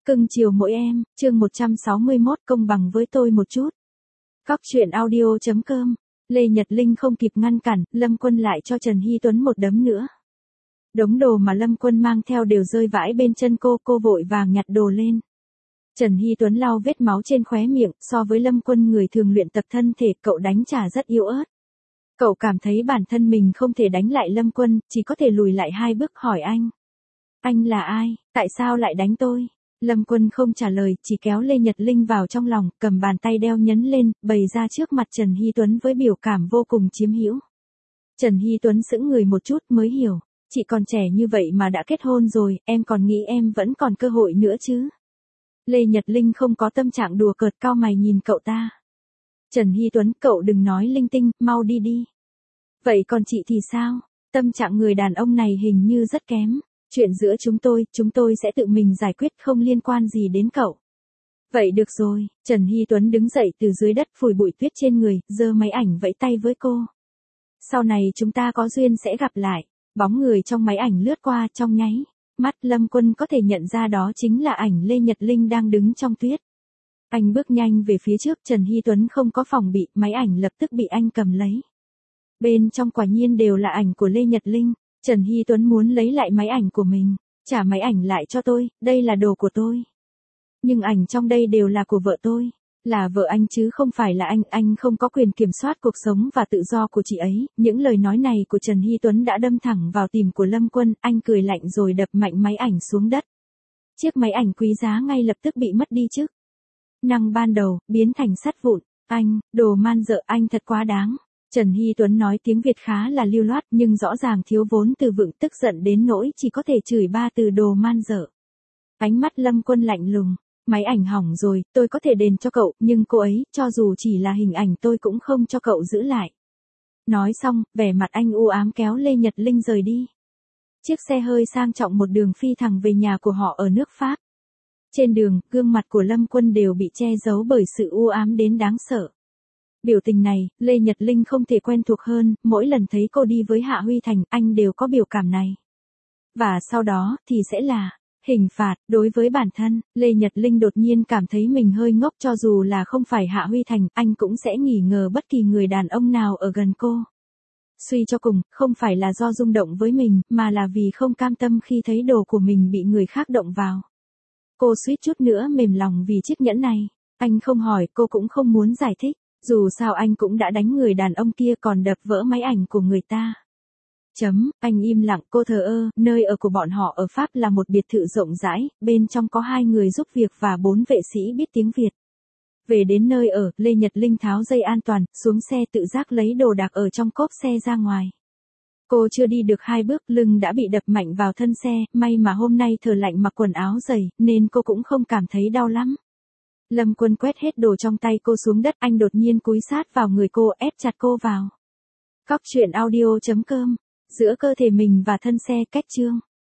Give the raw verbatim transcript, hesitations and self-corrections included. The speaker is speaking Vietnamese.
Cưng chiều mỗi em, chương một trăm sáu mươi mốt công bằng với tôi một chút. Cóc truyện audio chấm com. Lê Nhật Linh không kịp ngăn cản, Lâm Quân lại cho Trần Hy Tuấn một đấm nữa. Đống đồ mà Lâm Quân mang theo đều rơi vãi bên chân cô, cô vội vàng nhặt đồ lên. Trần Hy Tuấn lau vết máu trên khóe miệng, so với Lâm Quân người thường luyện tập thân thể, cậu đánh trả rất yếu ớt. Cậu cảm thấy bản thân mình không thể đánh lại Lâm Quân, chỉ có thể lùi lại hai bước hỏi anh. Anh là ai, tại sao lại đánh tôi? Lâm Quân không trả lời, chỉ kéo Lê Nhật Linh vào trong lòng, cầm bàn tay đeo nhấn lên, bày ra trước mặt Trần Hy Tuấn với biểu cảm vô cùng chiếm hữu. Trần Hy Tuấn sững người một chút mới hiểu, chị còn trẻ như vậy mà đã kết hôn rồi, em còn nghĩ em vẫn còn cơ hội nữa chứ. Lê Nhật Linh không có tâm trạng đùa cợt, cau mày nhìn cậu ta. Trần Hy Tuấn, cậu đừng nói linh tinh, mau đi đi. Vậy còn chị thì sao? Tâm trạng người đàn ông này hình như rất kém. Chuyện giữa chúng tôi, chúng tôi sẽ tự mình giải quyết, không liên quan gì đến cậu. Vậy được rồi, Trần Hy Tuấn đứng dậy từ dưới đất, phủi bụi tuyết trên người, giơ máy ảnh vẫy tay với cô. Sau này chúng ta có duyên sẽ gặp lại. Bóng người trong máy ảnh lướt qua, trong nháy mắt Lâm Quân có thể nhận ra đó chính là ảnh Lê Nhật Linh đang đứng trong tuyết. Anh bước nhanh về phía trước, Trần Hy Tuấn không có phòng bị, máy ảnh lập tức bị anh cầm lấy. Bên trong quả nhiên đều là ảnh của Lê Nhật Linh. Trần Hy Tuấn muốn lấy lại máy ảnh của mình. Trả máy ảnh lại cho tôi, đây là đồ của tôi. Nhưng ảnh trong đây đều là của vợ tôi. Là vợ anh chứ không phải là anh, anh không có quyền kiểm soát cuộc sống và tự do của chị ấy. Những lời nói này của Trần Hy Tuấn đã đâm thẳng vào tim của Lâm Quân, anh cười lạnh rồi đập mạnh máy ảnh xuống đất. Chiếc máy ảnh quý giá ngay lập tức bị mất đi chức năng ban đầu, biến thành sắt vụn. Anh, đồ man dợ, anh thật quá đáng. Trần Hy Tuấn nói tiếng Việt khá là lưu loát nhưng rõ ràng thiếu vốn từ vựng, tức giận đến nỗi chỉ có thể chửi ba từ đồ man dợ. Ánh mắt Lâm Quân lạnh lùng, máy ảnh hỏng rồi, tôi có thể đền cho cậu, nhưng cô ấy, cho dù chỉ là hình ảnh tôi cũng không cho cậu giữ lại. Nói xong, vẻ mặt anh u ám kéo Lê Nhật Linh rời đi. Chiếc xe hơi sang trọng một đường phi thẳng về nhà của họ ở nước Pháp. Trên đường, gương mặt của Lâm Quân đều bị che giấu bởi sự u ám đến đáng sợ. Biểu tình này, Lê Nhật Linh không thể quen thuộc hơn, mỗi lần thấy cô đi với Hạ Huy Thành, anh đều có biểu cảm này. Và sau đó, thì sẽ là hình phạt. Đối với bản thân, Lê Nhật Linh đột nhiên cảm thấy mình hơi ngốc, cho dù là không phải Hạ Huy Thành, anh cũng sẽ nghi ngờ bất kỳ người đàn ông nào ở gần cô. Suy cho cùng, không phải là do rung động với mình, mà là vì không cam tâm khi thấy đồ của mình bị người khác động vào. Cô suýt chút nữa mềm lòng vì chiếc nhẫn này. Anh không hỏi, cô cũng không muốn giải thích. Dù sao anh cũng đã đánh người đàn ông kia, còn đập vỡ máy ảnh của người ta. Chấm, anh im lặng, cô thờ ơ. Nơi ở của bọn họ ở Pháp là một biệt thự rộng rãi, bên trong có hai người giúp việc và bốn vệ sĩ biết tiếng Việt. Về đến nơi ở, Lê Nhật Linh tháo dây an toàn, xuống xe tự giác lấy đồ đạc ở trong cốp xe ra ngoài. Cô chưa đi được hai bước, lưng đã bị đập mạnh vào thân xe, may mà hôm nay trời lạnh mặc quần áo dày, nên cô cũng không cảm thấy đau lắm. Lâm Quân quét hết đồ trong tay cô xuống đất, anh đột nhiên cúi sát vào người cô, ép chặt cô vào. Cóc truyện audio chấm com. Giữa cơ thể mình và thân xe, cách chương.